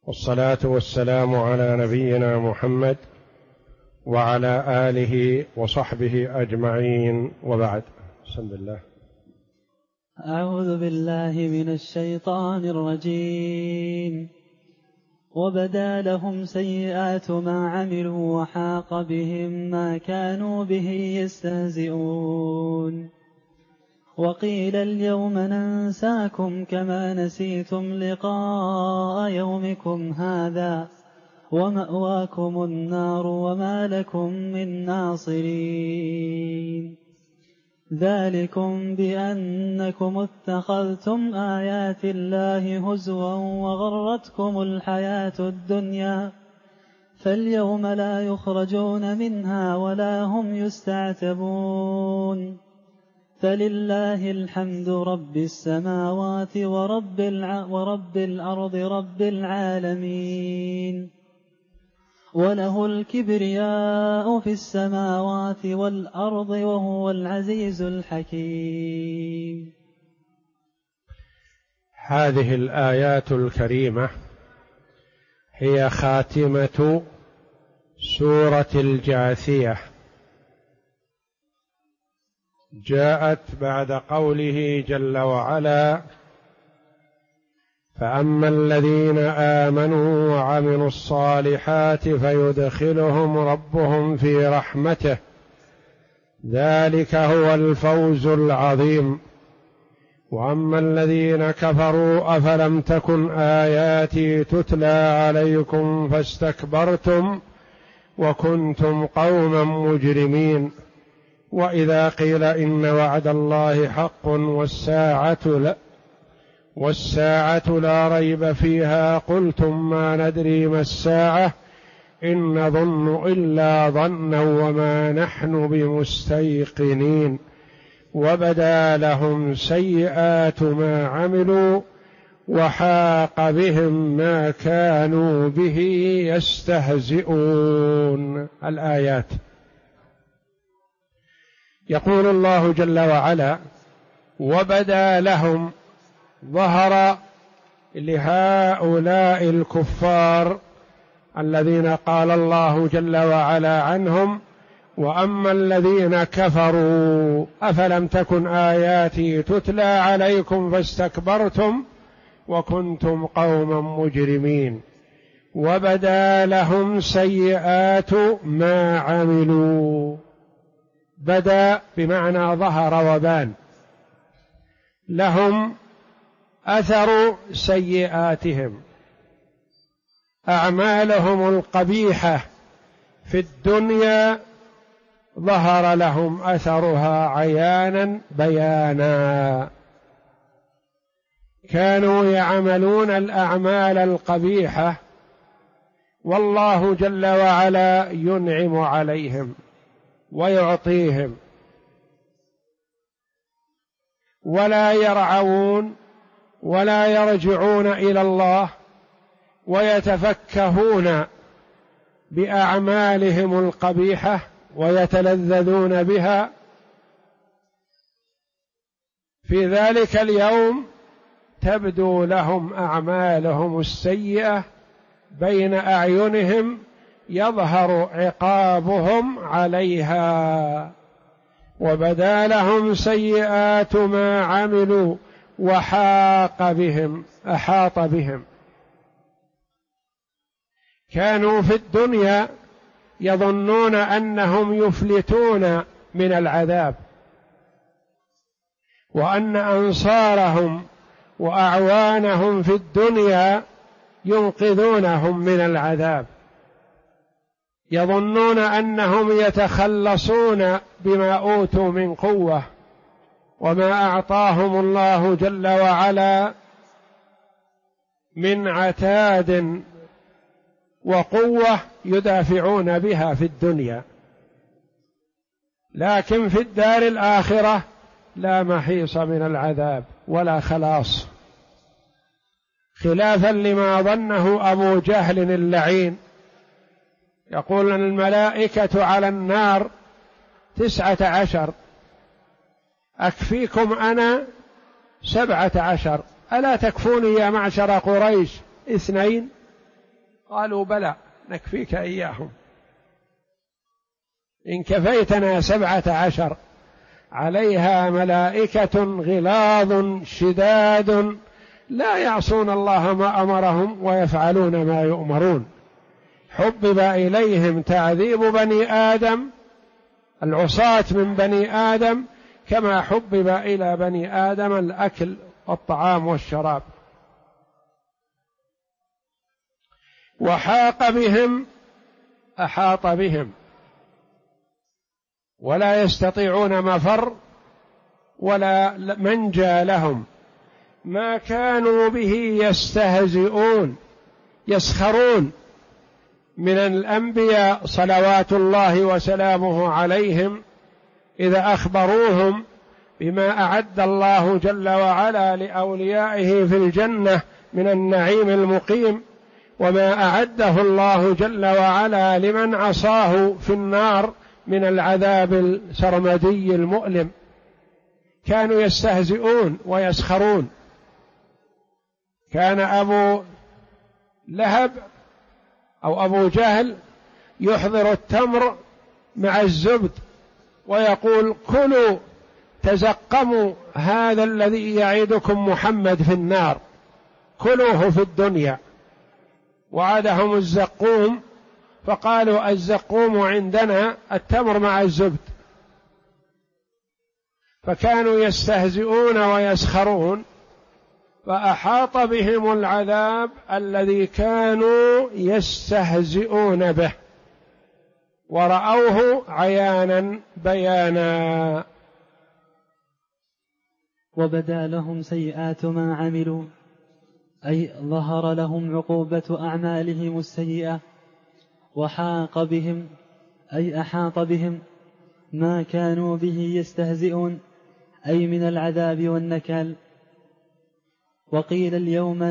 والصلاة والسلام على نبينا محمد وعلى آله وصحبه أجمعين، وبعد. بسم الله. أعوذ بالله من الشيطان الرجيم. وبدا لهم سيئات ما عملوا وحاق بهم ما كانوا به يستهزئون. وقيل اليوم ننساكم كما نسيتم لقاء يومكم هذا ومأواكم النار وما لكم من ناصرين. ذلكم بأنكم اتخذتم آيات الله هزوا وغرتكم الحياة الدنيا فاليوم لا يخرجون منها ولا هم يستعتبون. فلله الحمد رب السماوات ورب الأرض رب العالمين. وله الكبرياء في السماوات والأرض وهو العزيز الحكيم. هذه الآيات الكريمة هي خاتمة سورة الجاثية، جاءت بعد قوله جل وعلا: فأما الذين آمنوا وعملوا الصالحات فيدخلهم ربهم في رحمته ذلك هو الفوز العظيم. وأما الذين كفروا أفلم تكن آياتي تتلى عليكم فاستكبرتم وكنتم قوما مجرمين. وإذا قيل إن وعد الله حق والساعة لا ريب فيها قلتم ما ندري ما الساعة إن نظن إلا ظنا وما نحن بمستيقنين. وبدا لهم سيئات ما عملوا وحاق بهم ما كانوا به يستهزئون. الآيات. يقول الله جل وعلا: وبدا لهم، ظهر لهؤلاء الكفار الذين قال الله جل وعلا عنهم: وأما الذين كفروا أفلم تكن آياتي تتلى عليكم فاستكبرتم وكنتم قوما مجرمين. وبدا لهم سيئات ما عملوا. بدا بمعنى ظهر وبان، لهم أثر سيئاتهم، أعمالهم القبيحة في الدنيا ظهر لهم أثرها عيانا بيانا. كانوا يعملون الأعمال القبيحة والله جل وعلا ينعم عليهم ويعطيهم ولا يرعون ولا يرجعون إلى الله ويتفكهون بأعمالهم القبيحة ويتلذذون بها. في ذلك اليوم تبدو لهم أعمالهم السيئة بين أعينهم، يظهر عقابهم عليها. وبدا لهم سيئات ما عملوا وحاق بهم، أحاط بهم. كانوا في الدنيا يظنون أنهم يفلتون من العذاب، وأن أنصارهم وأعوانهم في الدنيا ينقذونهم من العذاب، يظنون أنهم يتخلصون بما أوتوا من قوة وما أعطاهم الله جل وعلا من عتاد وقوة يدافعون بها في الدنيا. لكن في الدار الآخرة لا محيص من العذاب ولا خلاص، خلافا لما ظنه أبو جهل اللعين. يقول الملائكة على النار 19، أكفيكم أنا 17، ألا تكفوني يا معشر قريش 2؟ قالوا بلى نكفيك إياهم، إن كفيتنا 17 عليها ملائكة غلاظ شداد لا يعصون الله ما أمرهم ويفعلون ما يؤمرون. حبب إليهم تعذيب بني آدم العصاة من بني آدم كما حبب إلى بني آدم الأكل والطعام والشراب. وحاق بهم أحاط بهم ولا يستطيعون مفر ولا منجى لهم. ما كانوا به يستهزئون يسخرون من الأنبياء صلوات الله وسلامه عليهم إذا أخبروهم بما أعد الله جل وعلا لأوليائه في الجنة من النعيم المقيم، وما أعده الله جل وعلا لمن عصاه في النار من العذاب السرمدي المؤلم. كانوا يستهزئون ويسخرون. كان أبو لهب أو أبو جهل يحضر التمر مع الزبد ويقول كلوا تزقموا هذا الذي يعيدكم محمد في النار، كلوه في الدنيا. وعدهم الزقوم فقالوا الزقوم عندنا التمر مع الزبد. فكانوا يستهزئون ويسخرون، فأحاط بهم العذاب الذي كانوا يستهزئون به ورأوه عيانا بيانا. وبدا لهم سيئات ما عملوا، أي ظهر لهم عقوبة أعمالهم السيئة. وحاق بهم أي أحاط بهم ما كانوا به يستهزئون، أي من العذاب والنكال. وقيل اليوم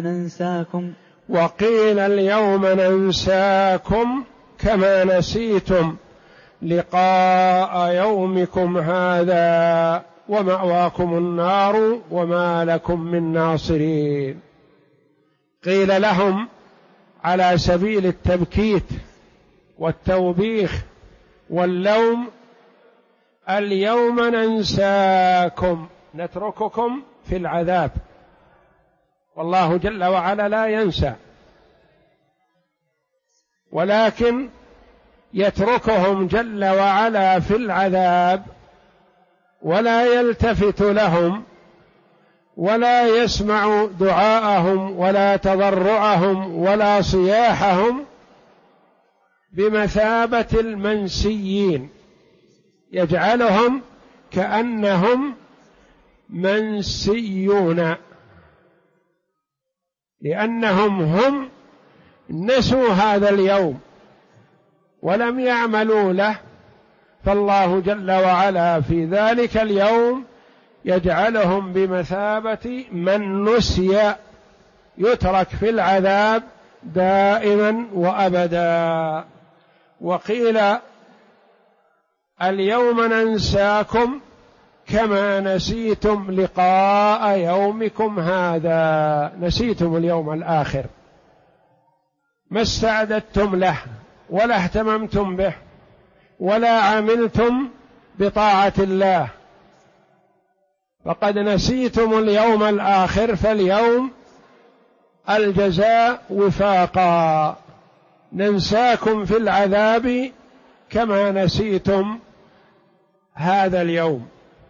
ننساكم كما نسيتم لقاء يومكم هذا ومأواكم النار وما لكم من ناصرين. قيل لهم على سبيل التبكيت والتوبيخ واللوم اليوم ننساكم، نترككم في العذاب، والله جل وعلا لا ينسى، ولكن يتركهم جل وعلا في العذاب ولا يلتفت لهم ولا يسمع دعاءهم ولا تضرعهم ولا صياحهم بمثابة المنسيين، يجعلهم كأنهم منسيون، لأنهم هم نسوا هذا اليوم ولم يعملوا له، فالله جل وعلا في ذلك اليوم يجعلهم بمثابة من نسي، يترك في العذاب دائما وأبدا. وقيل اليوم ننساكم كما نسيتم لقاء يومكم هذا، نسيتم اليوم الآخر، ما استعددتم له ولا اهتممتم به ولا عملتم بطاعة الله، فقد نسيتم اليوم الآخر، فاليوم الجزاء وفاقا. ننساكم في العذاب كما نسيتم هذا اليوم،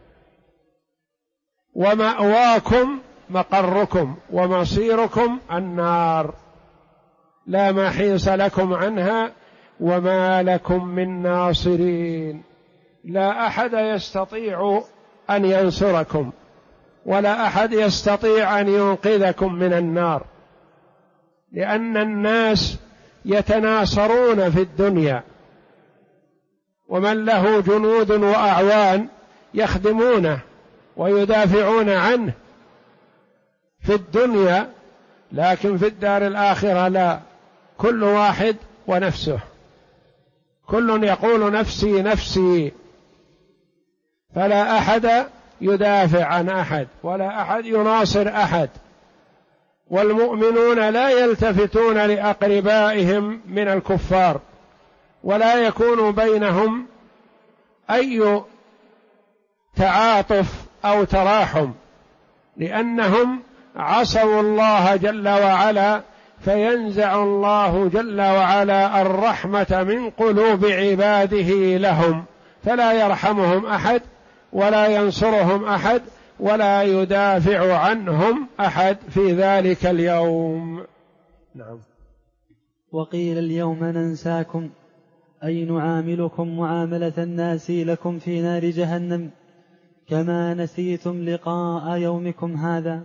ومأواكم مقركم ومصيركم النار لا محيص لكم عنها وما لكم من ناصرين. لا أحد يستطيع أن ينصركم ولا أحد يستطيع أن ينقذكم من النار، لأن الناس يتناصرون في الدنيا، ومن له جنود وأعوان يخدمونه ويدافعون عنه في الدنيا، لكن في الدار الآخرة لا، كل واحد ونفسه، كل يقول نفسي نفسي، فلا أحد يدافع عن أحد ولا أحد يناصر أحد، والمؤمنون لا يلتفتون لأقربائهم من الكفار ولا يكون بينهم أي تعاطف أو تراحم، لأنهم عصوا الله جل وعلا، فينزع الله جل وعلا الرحمة من قلوب عباده لهم، فلا يرحمهم أحد ولا ينصرهم أحد ولا يدافع عنهم أحد في ذلك اليوم. نعم. وقيل اليوم ننساكم أي نعاملكم معاملة الناس لكم في نار جهنم كما نسيتم لقاء يومكم هذا،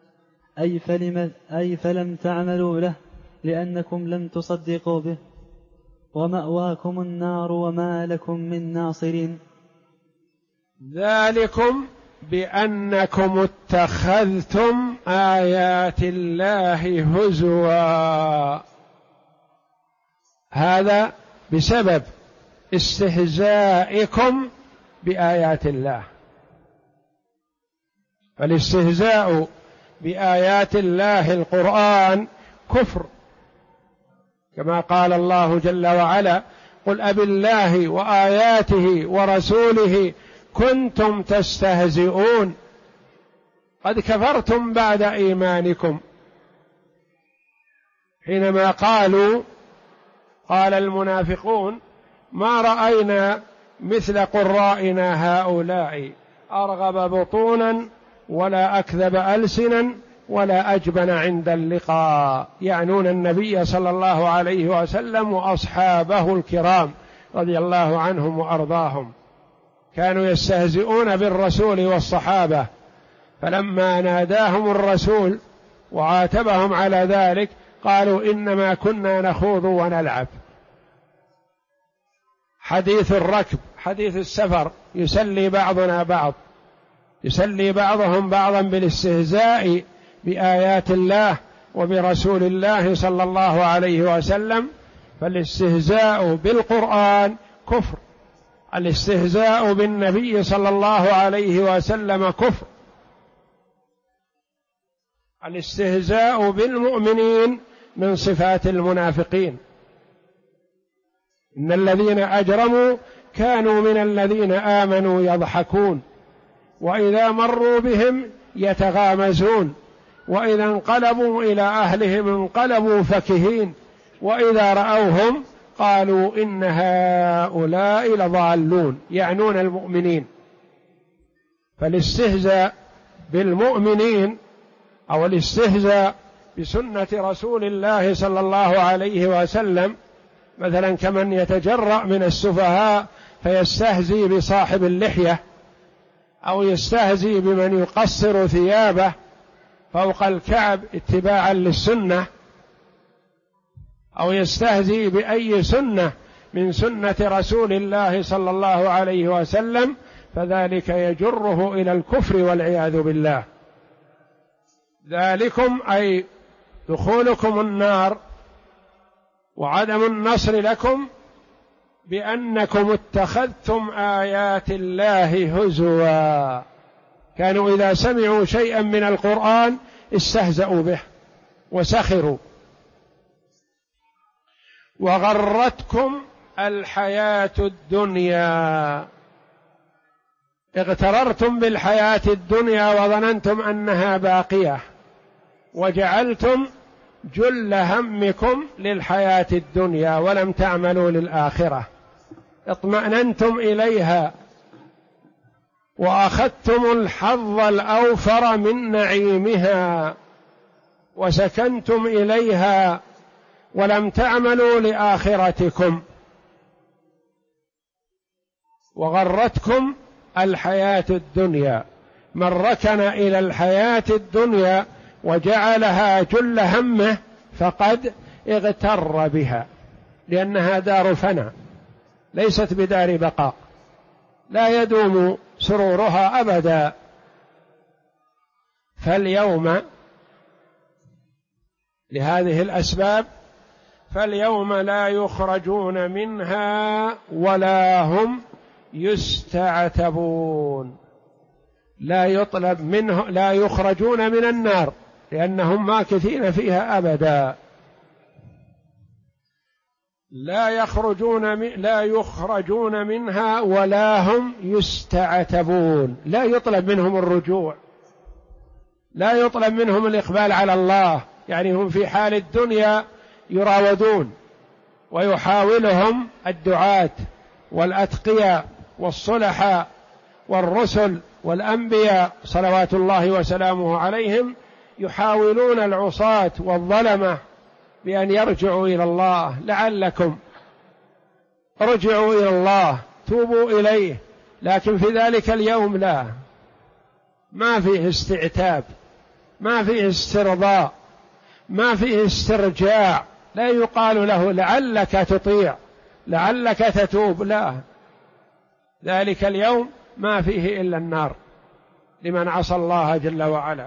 أي فلم تعملوا له لأنكم لم تصدقوا به، ومأواكم النار وما لكم من ناصرين. ذلكم بأنكم اتخذتم آيات الله هزوا، هذا بسبب استهزائكم بآيات الله. فالاستهزاء بآيات الله القرآن كفر، كما قال الله جل وعلا: قل أبالله وآياته ورسوله كنتم تستهزئون قد كفرتم بعد إيمانكم. حينما قال المنافقون: ما رأينا مثل قرائنا هؤلاء أرغب بطونا ولا أكذب ألسنا ولا أجبن عند اللقاء، يعنون النبي صلى الله عليه وسلم وأصحابه الكرام رضي الله عنهم وأرضاهم، كانوا يستهزئون بالرسول والصحابة، فلما ناداهم الرسول وعاتبهم على ذلك قالوا: إنما كنا نخوض ونلعب. حديث الركب، حديث السفر، يسلي بعضنا بعض، يسلي بعضهم بعضا بالاستهزاء بآيات الله وبرسول الله صلى الله عليه وسلم. فالاستهزاء بالقرآن كفر، الاستهزاء بالنبي صلى الله عليه وسلم كفر، الاستهزاء بالمؤمنين من صفات المنافقين. إن الذين أجرموا كانوا من الذين آمنوا يضحكون، وإذا مروا بهم يتغامزون، وإذا انقلبوا إلى أهلهم انقلبوا فكهين، وإذا رأوهم قالوا إن هؤلاء لضالون، يعنون المؤمنين. فالاستهزاء بالمؤمنين أو الاستهزاء بسنة رسول الله صلى الله عليه وسلم، مثلا كمن يتجرأ من السفهاء فيستهزي بصاحب اللحية، أو يستهزي بمن يقصر ثيابه فوق الكعب اتباعا للسنة، أو يستهزي بأي سنة من سنة رسول الله صلى الله عليه وسلم، فذلك يجره إلى الكفر والعياذ بالله. ذلكم أي دخولكم النار وعدم النصر لكم بأنكم اتخذتم آيات الله هزوا، كانوا إذا سمعوا شيئا من القرآن استهزأوا به وسخروا. وغرتكم الحياة الدنيا، اغتررتم بالحياة الدنيا وظننتم أنها باقية، وجعلتم جل همكم للحياة الدنيا ولم تعملوا للآخرة، اطمأننتم إليها وأخذتم الحظ الأوفر من نعيمها وسكنتم إليها ولم تعملوا لآخرتكم. وغرتكم الحياة الدنيا، من ركن إلى الحياة الدنيا وجعلها جل همه فقد اغتر بها، لأنها دار فناء ليست بدار بقاء، لا يدوم سرورها أبدا. فاليوم لهذه الأسباب فاليوم لا يخرجون منها ولا هم يستعتبون، لا يطلب منه، لا يخرجون من النار لأنهم ماكثين فيها أبدا. لا يخرجون منها ولا هم يستعتبون، لا يطلب منهم الرجوع، لا يطلب منهم الإقبال على الله، يعني هم في حال الدنيا يراودون، ويحاولهم الدعاة والأتقياء والصلحاء والرسل والأنبياء صلوات الله وسلامه عليهم، يحاولون العصاة والظلمة بأن يرجعوا إلى الله، لعلكم ارجعوا إلى الله توبوا إليه. لكن في ذلك اليوم لا، ما فيه استعتاب، ما فيه استرضاء، ما فيه استرجاع، لا يقال له لعلك تطيع لعلك تتوب، لا، ذلك اليوم ما فيه إلا النار لمن عصى الله جل وعلا.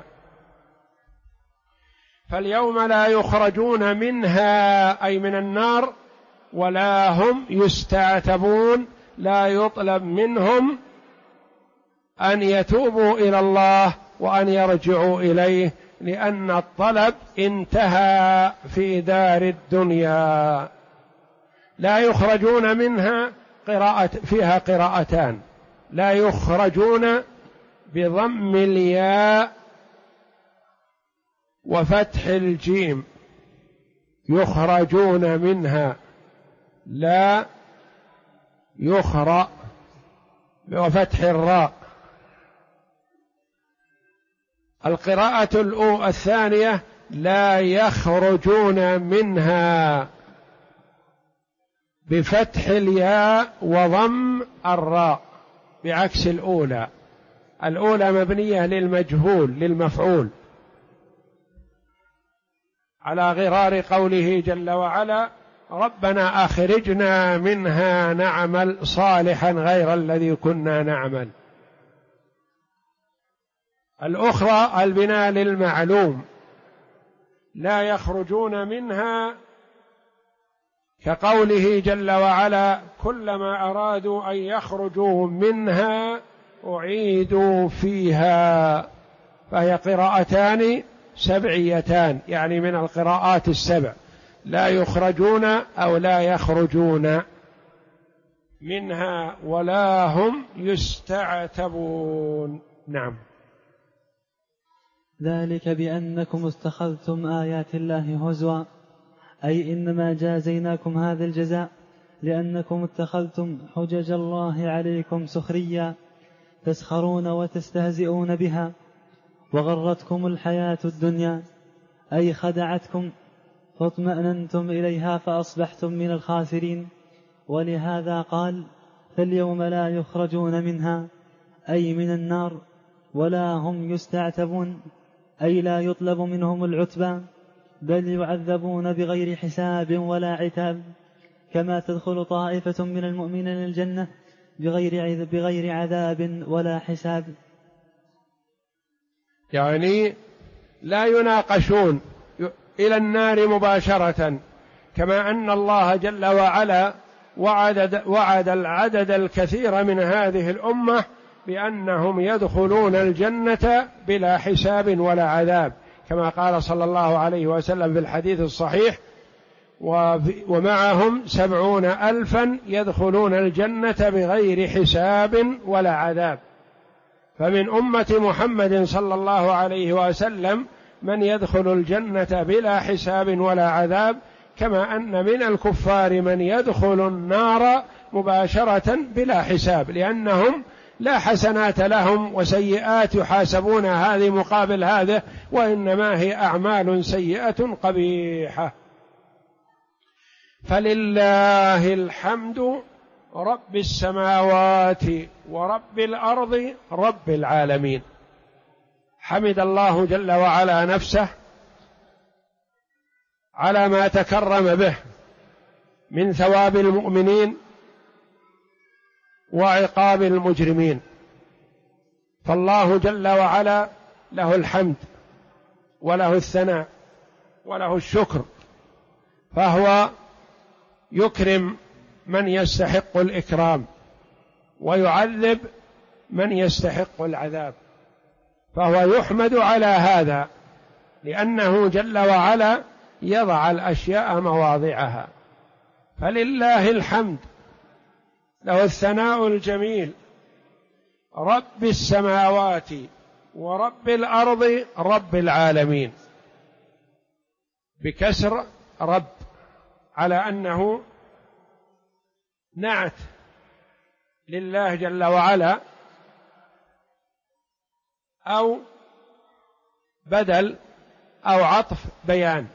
فاليوم لا يخرجون منها أي من النار ولا هم يستعتبون، لا يطلب منهم أن يتوبوا إلى الله وأن يرجعوا إليه، لأن الطلب انتهى في دار الدنيا. لا يخرجون منها فيها قراءتان، لا يخرجون بضم الياء وفتح الجيم، يخرجون منها، لا يخرأ وفتح الراء. القراءة الثانية لا يخرجون منها بفتح الياء وضم الراء، بعكس الأولى. الأولى مبنية للمجهول للمفعول، على غرار قوله جل وعلا ربنا أخرجنا منها نعمل صالحا غير الذي كنا نعمل. الأخرى البناء للمعلوم، لا يخرجون منها كقوله جل وعلا كلما أرادوا أن يخرجوا منها أعيدوا فيها، فهي قراءتان سبعيتان، يعني من القراءات السبع، لا يخرجون أو لا يخرجون منها ولا هم يستعتبون. نعم. ذلك بأنكم اتخذتم آيات الله هزوا، أي إنما جازيناكم هذا الجزاء لأنكم اتخذتم حجج الله عليكم سخريا تسخرون وتستهزئون بها، وغرتكم الحياة الدنيا، أي خدعتكم فاطمأننتم إليها فأصبحتم من الخاسرين. ولهذا قال فاليوم لا يخرجون منها، أي من النار، ولا هم يستعتبون، أي لا يطلب منهم العتبى، بل يعذبون بغير حساب ولا عتاب، كما تدخل طائفة من المؤمنين الجنة بغير عذاب ولا حساب. يعني لا يناقشون إلى النار مباشرة، كما أن الله جل وعلا وعد العدد الكثير من هذه الأمة بأنهم يدخلون الجنة بلا حساب ولا عذاب، كما قال صلى الله عليه وسلم في الحديث الصحيح ومعهم 70,000 يدخلون الجنة بغير حساب ولا عذاب. فمن أمة محمد صلى الله عليه وسلم من يدخل الجنة بلا حساب ولا عذاب، كما أن من الكفار من يدخل النار مباشرة بلا حساب، لأنهم لا حسنات لهم وسيئات يحاسبون هذه مقابل هذا، وإنما هي أعمال سيئة قبيحة. فلله الحمد رب السماوات ورب الأرض رب العالمين. حمد الله جل وعلا نفسه على ما تكرم به من ثواب المؤمنين وعقاب المجرمين، فالله جل وعلا له الحمد وله الثناء وله الشكر، فهو يكرم من يستحق الإكرام ويعذب من يستحق العذاب، فهو يحمد على هذا لأنه جل وعلا يضع الأشياء مواضعها. فلله الحمد، له الثناء الجميل، رب السماوات ورب الأرض رب العالمين، بكسر رب، على أنه نعت لله جل وعلا أو بدل أو عطف بيان.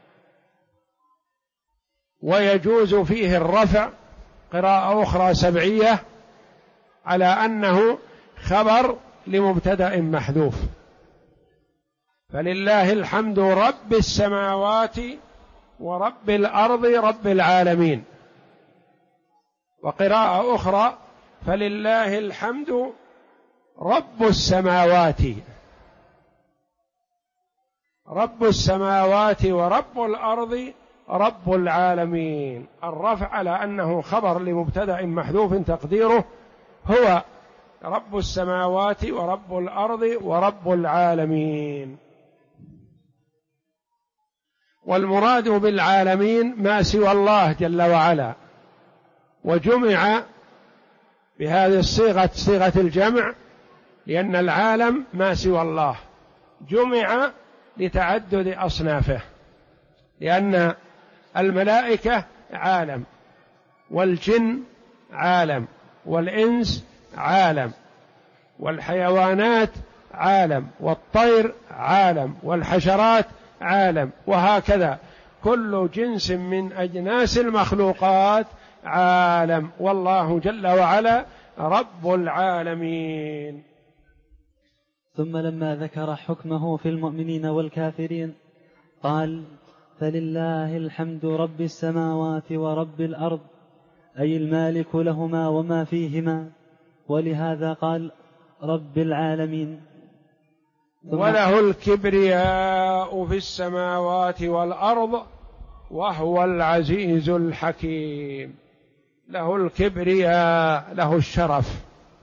ويجوز فيه الرفع، قراءة أخرى سبعية، على أنه خبر لمبتدأ محذوف. فلله الحمد رب السماوات ورب الأرض رب العالمين. وقراءة أخرى فلله الحمد رب السماوات، رب السماوات ورب الأرض رب العالمين. الرفع على أنه خبر لمبتدأ محذوف تقديره هو رب السماوات ورب الأرض ورب العالمين. والمراد بالعالمين ما سوى الله جل وعلا، وجمع بهذه الصيغة، صيغة الجمع، لأن العالم ما سوى الله، جمع لتعدد أصنافه، لأن الملائكة عالم، والجن عالم، والإنس عالم، والحيوانات عالم، والطير عالم، والحشرات عالم، وهكذا كل جنس من أجناس المخلوقات عالم، والله جل وعلا رب العالمين. ثم لما ذكر حكمه في المؤمنين والكافرين قال: فلله الحمد رب السماوات ورب الأرض، أي المالك لهما وما فيهما، ولهذا قال رب العالمين. وله الكبرياء في السماوات والأرض وهو العزيز الحكيم. له الكبرياء، له الشرف،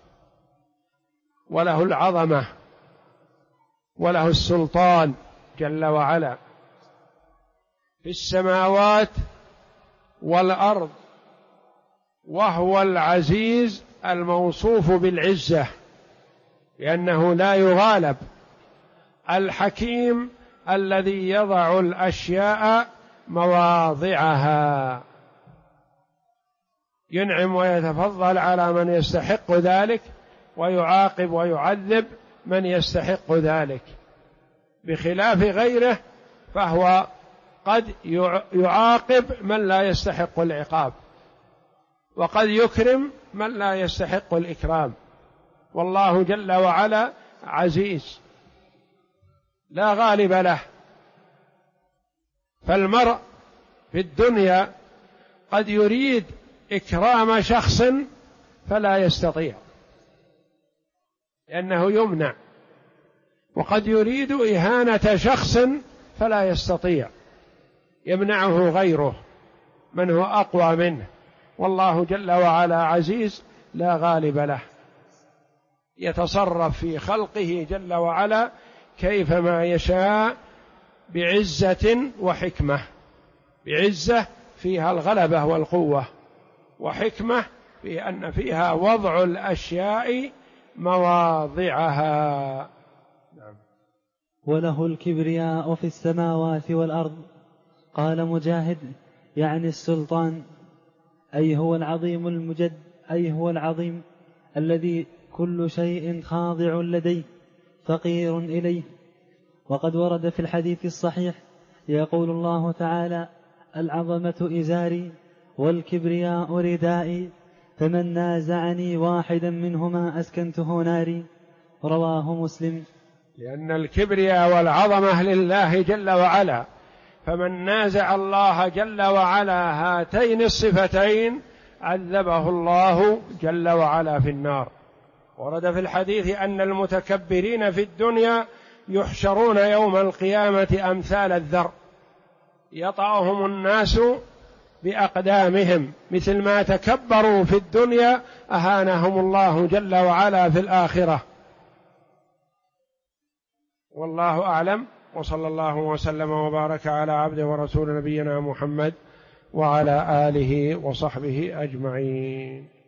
وله العظمة، وله السلطان جل وعلا في السماوات والأرض، وهو العزيز الموصوف بالعزة لأنه لا يغالب، الحكيم الذي يضع الأشياء مواضعها، ينعم ويتفضل على من يستحق ذلك، ويعاقب ويعذب من يستحق ذلك، بخلاف غيره فهو قد يعاقب من لا يستحق العقاب، وقد يكرم من لا يستحق الإكرام. والله جل وعلا عزيز لا غالب له. فالمرء في الدنيا قد يريد إكرام شخص فلا يستطيع لأنه يمنع، وقد يريد إهانة شخص فلا يستطيع، يمنعه غيره من هو أقوى منه. والله جل وعلا عزيز لا غالب له، يتصرف في خلقه جل وعلا كيفما يشاء بعزة وحكمة، بعزة فيها الغلبة والقوة، وحكمة في أن فيها وضع الأشياء مواضعها. نعم. وله الكبرياء في السماوات والأرض. قال مجاهد: يعني السلطان، أي هو العظيم المجد، أي هو العظيم الذي كل شيء خاضع لديه فقير إليه. وقد ورد في الحديث الصحيح يقول الله تعالى: العظمة إزاري والكبرياء ردائي، فمن نازعني واحدا منهما أسكنته ناري. رواه مسلم. لأن الكبرياء والعظمة لله جل وعلا، فمن نازع الله جل وعلا هاتين الصفتين عذبه الله جل وعلا في النار. ورد في الحديث أن المتكبرين في الدنيا يحشرون يوم القيامة أمثال الذر، يطأهم الناس بأقدامهم، مثل ما تكبروا في الدنيا أهانهم الله جل وعلا في الآخرة. والله أعلم، وصلى الله وسلم وبارك على عبده ورسول نبينا محمد وعلى آله وصحبه أجمعين.